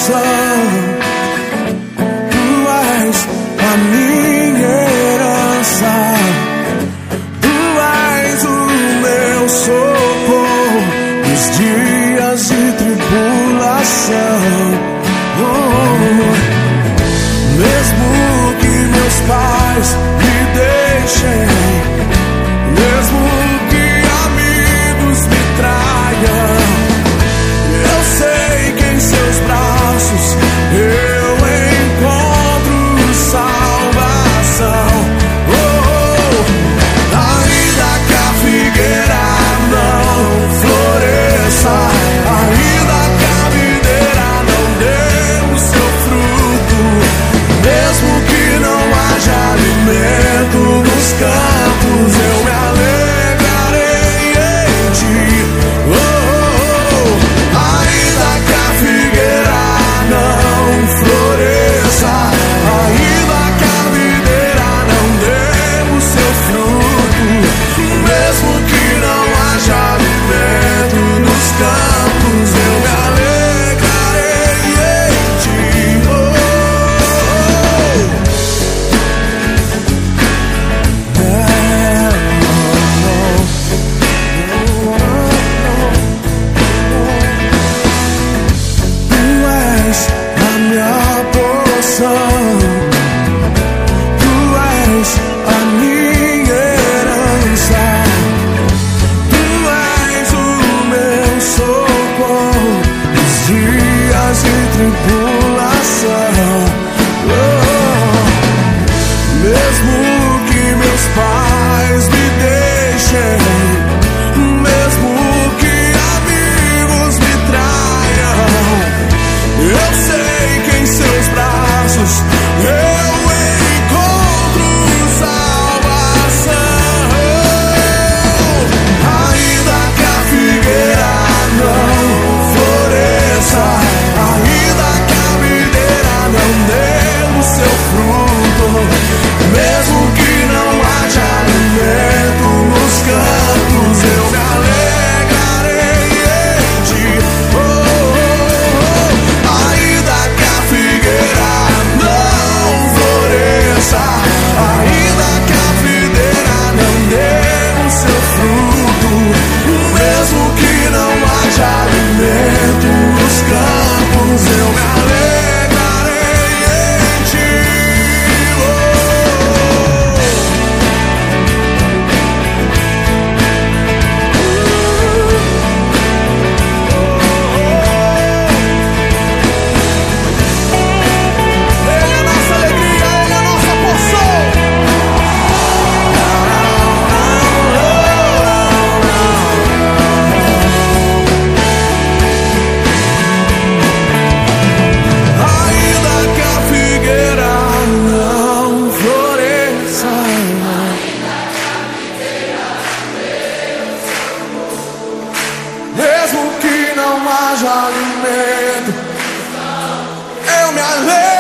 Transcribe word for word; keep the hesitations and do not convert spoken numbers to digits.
porção. Tu és a minha herança, tu és o meu socorro nos dias de tribulação. Oh, mesmo que meus pais me deixem, mesmo que amigos me traiam, eu sei que em seus braços eu encontro salvação. Oh, ainda que a figueira não floresça, ainda que a videira não dê o seu fruto, mesmo que não haja alimento nos campos, eu me alegrarei em ti. Oh, ainda que a figueira não floresça, ainda que a videira não dê o seu fruto, mesmo que não haja alimento nos campos, eu me alegrarei em ti. Oh, tu és a minha porção, tu és a minha herança, tu és o meu socorro nos dias de tribulação. Oh, mesmo que meus pais me deixem, mesmo que amigos me traiam, eu sei que em seus braços eu encontro salvação. Ainda que a figueira não floresça, ainda que a videira não dê o seu fruto, mesmo que não haja alimento nos campos, eu me alegrarei em ti. Oh, ainda que a figueira não floresça, ainda que a videira não dê o seu fruto, mesmo que não haja alimento nos campos, eu me alegrarei em ti. Oh, Ele é nossa alegria, Ele é nossa porção. Ainda que a figueira não floresça, mesmo que não haja alimento, eu me alegro.